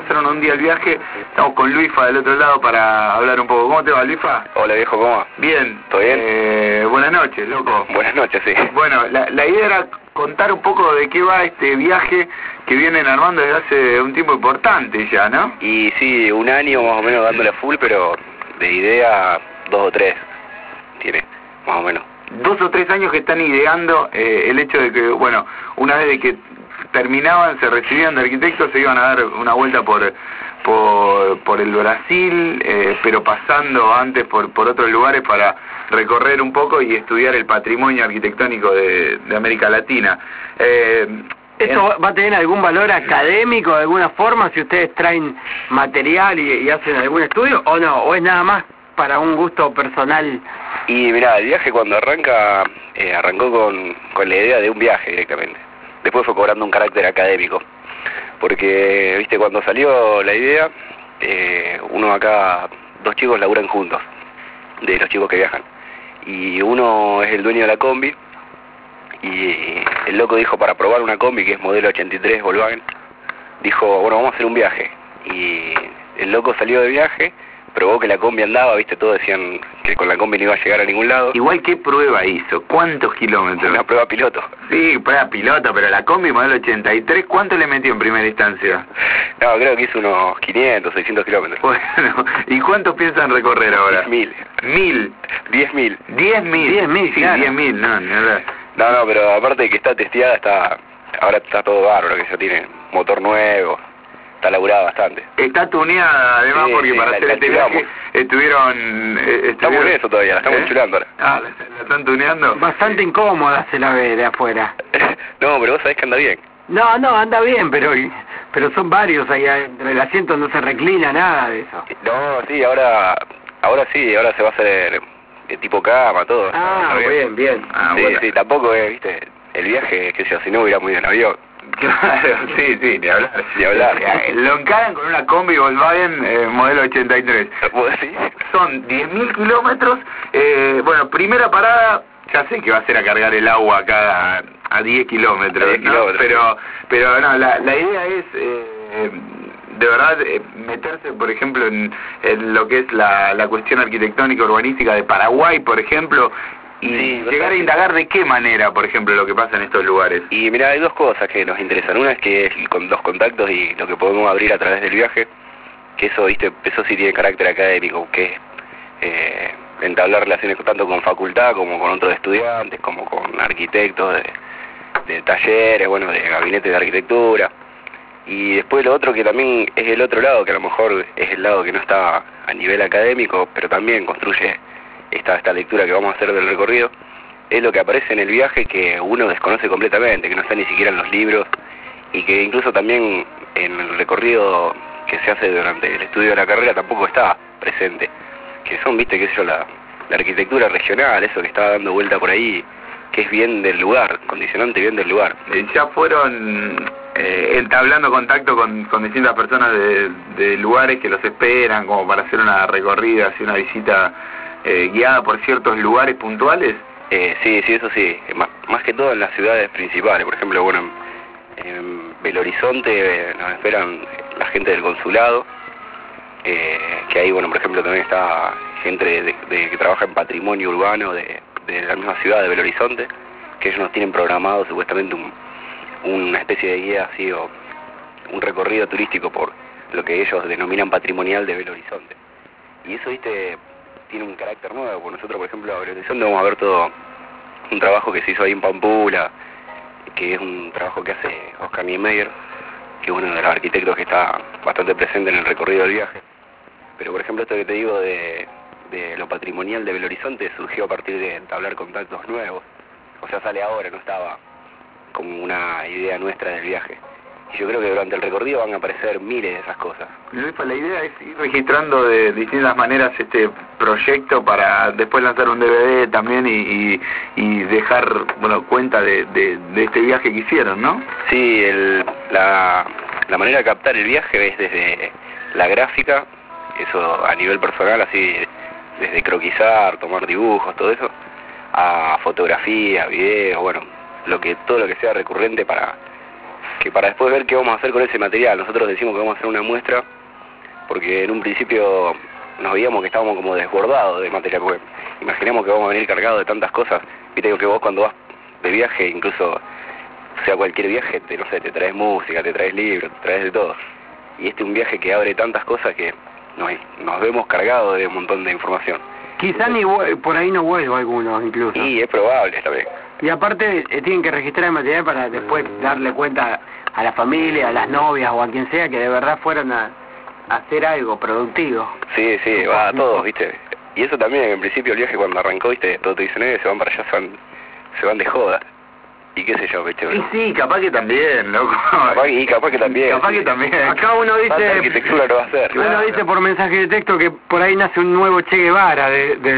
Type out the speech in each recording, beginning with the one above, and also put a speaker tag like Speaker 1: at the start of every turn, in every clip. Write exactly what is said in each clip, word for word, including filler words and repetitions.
Speaker 1: lanzaron un día el viaje. Estamos con Luifa del otro lado para hablar un poco. ¿Cómo te va, Luifa?
Speaker 2: Hola, viejo, ¿cómo va?
Speaker 1: Bien.
Speaker 2: ¿Todo bien?
Speaker 1: Eh, buenas noches, loco.
Speaker 2: Buenas noches, sí.
Speaker 1: Bueno, la, la idea era contar un poco de qué va este viaje que vienen armando desde hace un tiempo importante ya, ¿no?
Speaker 2: Y sí, un año más o menos dándole a full, pero de idea dos o tres tiene, más o menos.
Speaker 1: Dos o tres años que están ideando eh, el hecho de que, bueno, una vez de que terminaban, se recibían de arquitectos, se iban a dar una vuelta por por, por el Brasil, eh, pero pasando antes por, por otros lugares para recorrer un poco y estudiar el patrimonio arquitectónico de, de América Latina. Eh,
Speaker 3: ¿Esto va a tener algún valor académico de alguna forma si ustedes traen material y, y hacen algún estudio o no? ¿O es nada más para un gusto personal?
Speaker 2: Y mirá, el viaje cuando arranca, eh, arrancó con, con la idea de un viaje directamente. Después fue cobrando un carácter académico. Porque, viste, cuando salió la idea, eh, uno acá, dos chicos laburan juntos, de los chicos que viajan. Y uno es el dueño de la combi, y el loco dijo para probar una combi que es modelo ochenta y tres Volkswagen, dijo, bueno, vamos a hacer un viaje. Y el loco salió de viaje, probó que la combi andaba, viste, todos decían que con la combi no iba a llegar a ningún lado.
Speaker 1: Igual, ¿qué prueba hizo? ¿Cuántos kilómetros?
Speaker 2: Una prueba piloto.
Speaker 1: Sí, prueba piloto, pero la combi modelo ochenta y tres, ¿cuánto le metió en primera instancia?
Speaker 2: No, creo que hizo unos quinientos, seiscientos kilómetros.
Speaker 1: Bueno, ¿y cuántos piensan recorrer ahora?
Speaker 2: diez mil.
Speaker 1: ¿Mil?
Speaker 2: diez mil.
Speaker 1: ¿Diez mil?
Speaker 3: diez mil,
Speaker 1: sí,
Speaker 3: claro.
Speaker 1: diez mil, no, no,
Speaker 2: No, no, pero aparte de que está testeada, está ahora está todo bárbaro, que ya tiene motor nuevo, está laburada bastante.
Speaker 1: Está tuneada además,
Speaker 2: Sí,
Speaker 1: porque
Speaker 2: sí,
Speaker 1: para
Speaker 2: la-
Speaker 1: hacer
Speaker 2: la
Speaker 1: este viaje
Speaker 2: chulamos.
Speaker 1: estuvieron... eh,
Speaker 2: Estamos
Speaker 1: estuvieron-
Speaker 2: en eso todavía, la estamos
Speaker 1: ¿Eh?
Speaker 2: chulando ahora.
Speaker 1: Ah, ¿la, la están tuneando?
Speaker 3: Bastante incómoda se la ve de afuera.
Speaker 2: No, pero vos sabés que anda bien.
Speaker 3: No, no, anda bien, pero pero son varios ahí adentro. El asiento no se reclina, nada de eso.
Speaker 2: No, sí, ahora ahora sí, ahora se va a hacer de tipo cama, todo.
Speaker 3: Ah,
Speaker 2: Está
Speaker 3: bien, bien.
Speaker 1: Ah,
Speaker 2: sí,
Speaker 1: bueno.
Speaker 2: sí, tampoco es, viste, el viaje, que yo, si no hubiera muy en avión.
Speaker 1: Claro, sí, sí, ni hablar.
Speaker 2: Ni hablar.
Speaker 1: Eh, Lo encaran con una combi Volkswagen eh, modelo ochenta y tres.
Speaker 2: ¿Vos decís?
Speaker 1: Son diez mil kilómetros. Eh, bueno, primera parada, ya sé que va a ser a cargar el agua acá a, a diez kilómetros,
Speaker 2: A diez
Speaker 1: ¿no?
Speaker 2: kilómetros.
Speaker 1: Pero, pero no, la, la idea es... Eh, de verdad, eh, meterse, por ejemplo, en, en lo que es la, la cuestión arquitectónica urbanística de Paraguay, por ejemplo, y
Speaker 2: Sí,
Speaker 1: llegar a indagar de qué manera, por ejemplo, lo que pasa en estos lugares.
Speaker 2: Y mira, hay dos cosas que nos interesan. Una es que es con los contactos y lo que podemos abrir a través del viaje, que eso, viste, eso sí tiene carácter académico, que es eh, entablar relaciones tanto con facultad como con otros estudiantes, como con arquitectos de, de talleres, bueno, de gabinetes de arquitectura. Y después lo otro que también es el otro lado, que a lo mejor es el lado que no está a nivel académico, pero también construye esta, esta lectura que vamos a hacer del recorrido, es lo que aparece en el viaje que uno desconoce completamente, que no está ni siquiera en los libros, y que incluso también en el recorrido que se hace durante el estudio de la carrera tampoco está presente, que son, viste, qué sé yo, la, la arquitectura regional, eso que está dando vuelta por ahí, que es bien del lugar, condicionante bien del lugar.
Speaker 1: Eh, ya fueron eh, entablando contacto con, con distintas personas de, de lugares que los esperan como para hacer una recorrida, hacer una visita eh, guiada por ciertos lugares puntuales.
Speaker 2: Eh, sí, sí, eso sí, más, más que todo en las ciudades principales, por ejemplo, bueno, en, en Belo Horizonte eh, nos esperan la gente del consulado, eh, que ahí, bueno, por ejemplo, también está gente de, de- que trabaja en patrimonio urbano de, de la misma ciudad de Belo Horizonte, que ellos nos tienen programado supuestamente un, una especie de guía así, o un recorrido turístico por lo que ellos denominan patrimonial de Belo Horizonte. Y eso, viste, tiene un carácter nuevo, porque nosotros, por ejemplo, a Belo Horizonte vamos a ver todo un trabajo que se hizo ahí en Pampula, que es un trabajo que hace Oscar Niemeyer, que es uno de los arquitectos que está bastante presente en el recorrido del viaje. Pero, por ejemplo, esto que te digo de, de lo patrimonial de Belo Horizonte surgió a partir de entablar contactos nuevos. O sea, sale ahora, no estaba como una idea nuestra del viaje. Y yo creo que durante el recorrido van a aparecer miles de esas cosas.
Speaker 1: Luifa, la idea es ir registrando de distintas maneras este proyecto para después lanzar un D V D también y, y, y dejar, bueno, cuenta de, de, de este viaje que hicieron, ¿no?
Speaker 2: Sí, el, la, la manera de captar el viaje es desde la gráfica, eso a nivel personal, así, desde croquisar, tomar dibujos, todo eso, a fotografía, video, bueno, lo que todo lo que sea recurrente para que para después ver qué vamos a hacer con ese material. Nosotros decimos que vamos a hacer una muestra, porque en un principio nos veíamos que estábamos como desbordados de material, porque imaginemos que vamos a venir cargados de tantas cosas. Viste que vos cuando vas de viaje, incluso sea cualquier viaje, te, no sé, te traes música, te traes libros, te traes de todo. Y este es un viaje que abre tantas cosas que nos, nos vemos cargados de un montón de información.
Speaker 3: Quizá ni por ahí no vuelva algunos incluso.
Speaker 2: Y es probable también.
Speaker 3: Y aparte eh, tienen que registrar el material para después darle cuenta a la familia, a las novias o a quien sea que de verdad fueron a, a hacer algo productivo.
Speaker 2: Sí, sí, va a todos, ¿viste? Y eso también, en principio el viaje cuando arrancó, ¿viste? Todos te dicen, eh, se van para allá, se van, se van de joda. Y qué sé yo, ¿viste?
Speaker 1: Y sí, capaz que también, loco.
Speaker 2: Capaz, y capaz que también.
Speaker 1: Capaz que también.
Speaker 3: Acá uno dice...
Speaker 2: Falta arquitectura lo va a hacer.
Speaker 3: Uno
Speaker 1: Claro.
Speaker 3: dice por mensaje de texto que por ahí nace un nuevo Che Guevara de... de,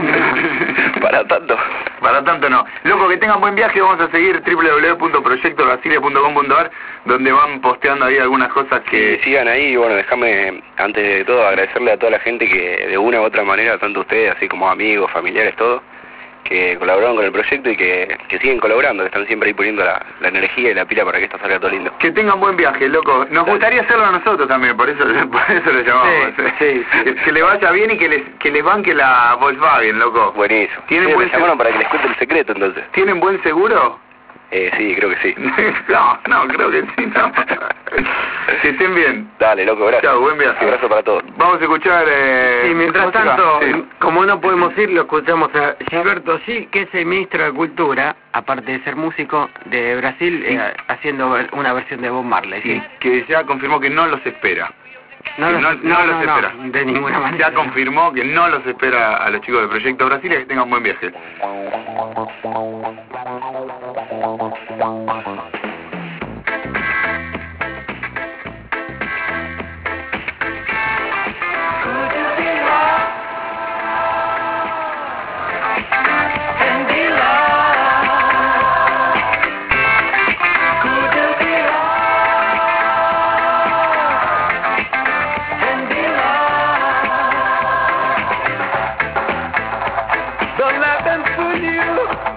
Speaker 3: de...
Speaker 2: Para tanto.
Speaker 1: Para tanto no. Loco, que tengan buen viaje. Vamos a seguir doble u doble u doble u punto proyecto brasilia punto com punto a r, donde van posteando ahí algunas cosas que...
Speaker 2: Que sigan ahí. Y bueno, déjame, antes de todo, agradecerle a toda la gente que de una u otra manera, tanto ustedes, así como amigos, familiares, todo, que colaboraron con el proyecto y que, que siguen colaborando, que están siempre ahí poniendo la, la energía y la pila para que esto salga todo lindo.
Speaker 1: Que tengan buen viaje, loco. Nos gustaría hacerlo a nosotros también, por eso, por eso lo llamamos.
Speaker 3: Sí, sí, sí.
Speaker 1: Que, que le vaya bien y que les, que les banque la Volkswagen, loco.
Speaker 2: Buenísimo.
Speaker 1: ¿Tienen
Speaker 2: Sí,
Speaker 1: buen
Speaker 2: me llamaron para que les cuente el secreto entonces.
Speaker 1: ¿Tienen buen seguro?
Speaker 2: Eh, sí, creo que sí.
Speaker 1: No, no, creo que sí, no. Que estén bien.
Speaker 2: Dale, loco, gracias.
Speaker 1: Chao, buen viaje.
Speaker 2: Abrazo para todos.
Speaker 1: Vamos a escuchar... Eh,
Speaker 3: Sí, mientras
Speaker 1: música.
Speaker 3: tanto,
Speaker 1: Sí.
Speaker 3: como no podemos ir, lo escuchamos a Gilberto Gil, que es el ministro de Cultura, aparte de ser músico de Brasil,
Speaker 1: Sí.
Speaker 3: eh, haciendo ver- una versión de Bob Marley, ¿sí?
Speaker 1: Y que ya confirmó que no los espera.
Speaker 3: No,
Speaker 1: Que
Speaker 3: los-
Speaker 1: no, no los
Speaker 3: no,
Speaker 1: espera.
Speaker 3: de ninguna manera.
Speaker 1: Ya confirmó que no los espera a los chicos de Proyecto Brasilia. Que tengan buen viaje.
Speaker 4: Don't let them fool you.